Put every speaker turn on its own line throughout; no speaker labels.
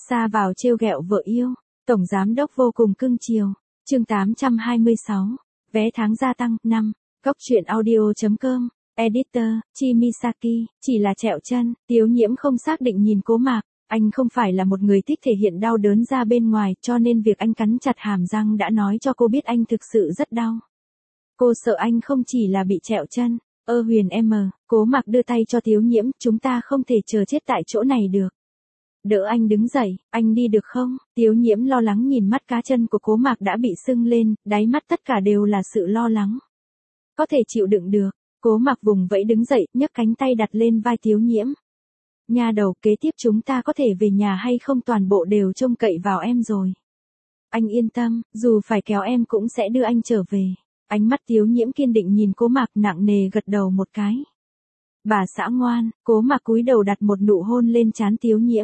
Sa vào trêu ghẹo vợ yêu, tổng giám đốc vô cùng cưng chiều. Chương 826, vé tháng gia tăng, 5. Góc truyện audio.com, editor, Chimisaki, chỉ là trẹo chân, Tiếu Nhiễm không xác định nhìn Cố Mạc, anh không phải là một người thích thể hiện đau đớn ra bên ngoài, cho nên việc anh cắn chặt hàm răng đã nói cho cô biết anh thực sự rất đau. Cô sợ anh không chỉ là bị trẹo chân. Huyền em, Cố Mạc đưa tay cho Tiếu Nhiễm, chúng ta không thể chờ chết tại chỗ này được. Đỡ anh đứng dậy, anh đi được không? Tiếu Nhiễm lo lắng nhìn mắt cá chân của Cố Mạc đã bị sưng lên, đáy mắt tất cả đều là sự lo lắng. Có thể chịu đựng được. Cố Mạc vùng vẫy đứng dậy, nhấc cánh tay đặt lên vai Tiếu Nhiễm. Nha đầu, kế tiếp chúng ta có thể về nhà hay không toàn bộ đều trông cậy vào em rồi. Anh yên tâm, dù phải kéo em cũng sẽ đưa anh trở về. Ánh mắt Tiếu Nhiễm kiên định nhìn Cố Mạc, nặng nề gật đầu một cái. Bà xã ngoan. Cố Mạc cúi đầu đặt một nụ hôn lên trán Tiếu Nhiễm.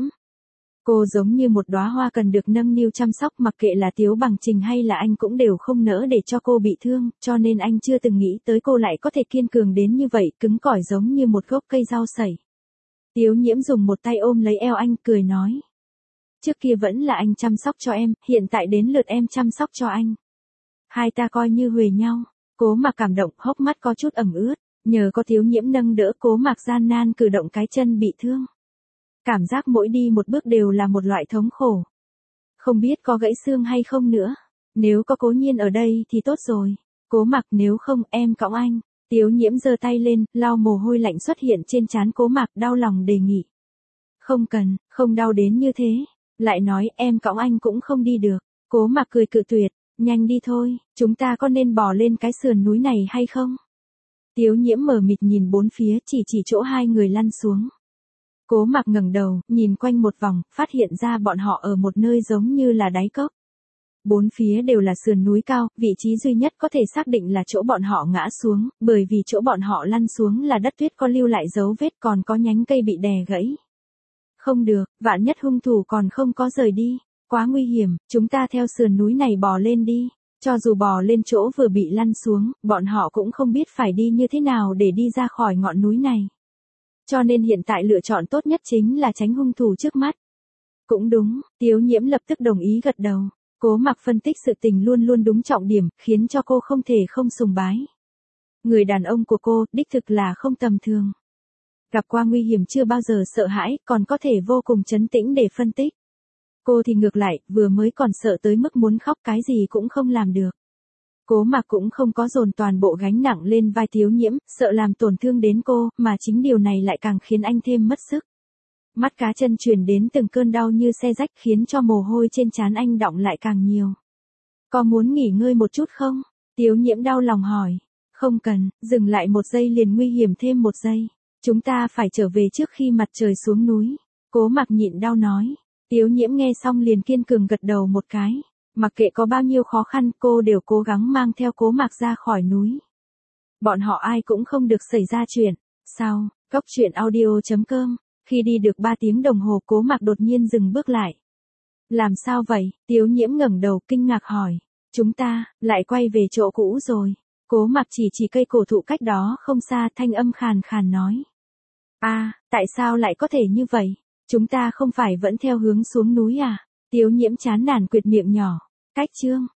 Cô giống như một đóa hoa cần được nâng niu chăm sóc, mặc kệ là Tiếu Bằng Trình hay là anh cũng đều không nỡ để cho cô bị thương, cho nên anh chưa từng nghĩ tới cô lại có thể kiên cường đến như vậy, cứng cỏi giống như một gốc cây rau sẩy. Tiếu Nhiễm dùng một tay ôm lấy eo anh, cười nói. Trước kia vẫn là anh chăm sóc cho em, hiện tại đến lượt em chăm sóc cho anh. Hai ta coi như huề nhau. Cố Mạc cảm động, hốc mắt có chút ẩm ướt, nhờ có Tiếu Nhiễm nâng đỡ, Cố Mạc gian nan cử động cái chân bị thương. Cảm giác mỗi đi một bước đều là một loại thống khổ. Không biết có gãy xương hay không nữa. Nếu có Cố Nhiên ở đây thì tốt rồi. Cố Mạc, nếu không em cõng anh. Tiếu Nhiễm giơ tay lên, lau mồ hôi lạnh xuất hiện trên trán Cố Mạc, đau lòng đề nghị. Không cần, không đau đến như thế. Lại nói em cõng anh cũng không đi được. Cố Mạc cười cự tuyệt. Nhanh đi thôi, chúng ta có nên bò lên cái sườn núi này hay không? Tiếu Nhiễm mờ mịt nhìn bốn phía, chỉ chỗ hai người lăn xuống. Cố Mạc ngẩng đầu, nhìn quanh một vòng, phát hiện ra bọn họ ở một nơi giống như là đáy cốc. Bốn phía đều là sườn núi cao, vị trí duy nhất có thể xác định là chỗ bọn họ ngã xuống, bởi vì chỗ bọn họ lăn xuống là đất tuyết có lưu lại dấu vết, còn có nhánh cây bị đè gãy. Không được, vạn nhất hung thủ còn không có rời đi. Quá nguy hiểm, chúng ta theo sườn núi này bò lên đi. Cho dù bò lên chỗ vừa bị lăn xuống, bọn họ cũng không biết phải đi như thế nào để đi ra khỏi ngọn núi này. Cho nên hiện tại lựa chọn tốt nhất chính là tránh hung thủ trước mắt. Cũng đúng, Tiếu Nhiễm lập tức đồng ý gật đầu. Cố Mạc phân tích sự tình luôn luôn đúng trọng điểm, khiến cho cô không thể không sùng bái. Người đàn ông của cô, đích thực là không tầm thường. Gặp qua nguy hiểm chưa bao giờ sợ hãi, còn có thể vô cùng trấn tĩnh để phân tích. Cô thì ngược lại, vừa mới còn sợ tới mức muốn khóc, cái gì cũng không làm được. Cố Mạc cũng không có dồn toàn bộ gánh nặng lên vai Tiếu Nhiễm, sợ làm tổn thương đến cô, mà chính điều này lại càng khiến anh thêm mất sức. Mắt cá chân truyền đến từng cơn đau như xe rách, khiến cho mồ hôi trên trán anh đọng lại càng nhiều. Có muốn nghỉ ngơi một chút không? Tiếu Nhiễm đau lòng hỏi. Không cần, dừng lại một giây liền nguy hiểm thêm một giây. Chúng ta phải trở về trước khi mặt trời xuống núi. Cố Mạc nhịn đau nói. Tiếu Nhiễm nghe xong liền kiên cường gật đầu một cái. Mặc kệ có bao nhiêu khó khăn, cô đều cố gắng mang theo Cố Mạc ra khỏi núi. Bọn họ ai cũng không được xảy ra chuyện. Sau, góc truyện audio.com, khi đi được 3 tiếng đồng hồ, Cố Mạc đột nhiên dừng bước lại. Làm sao vậy? Tiếu Nhiễm ngẩng đầu kinh ngạc hỏi. Chúng ta, lại quay về chỗ cũ rồi. Cố Mạc chỉ cây cổ thụ cách đó không xa, thanh âm khàn khàn nói. Tại sao lại có thể như vậy? Chúng ta không phải vẫn theo hướng xuống núi à? Tiếu Nhiễm chán nản quệt miệng nhỏ. Cách chương.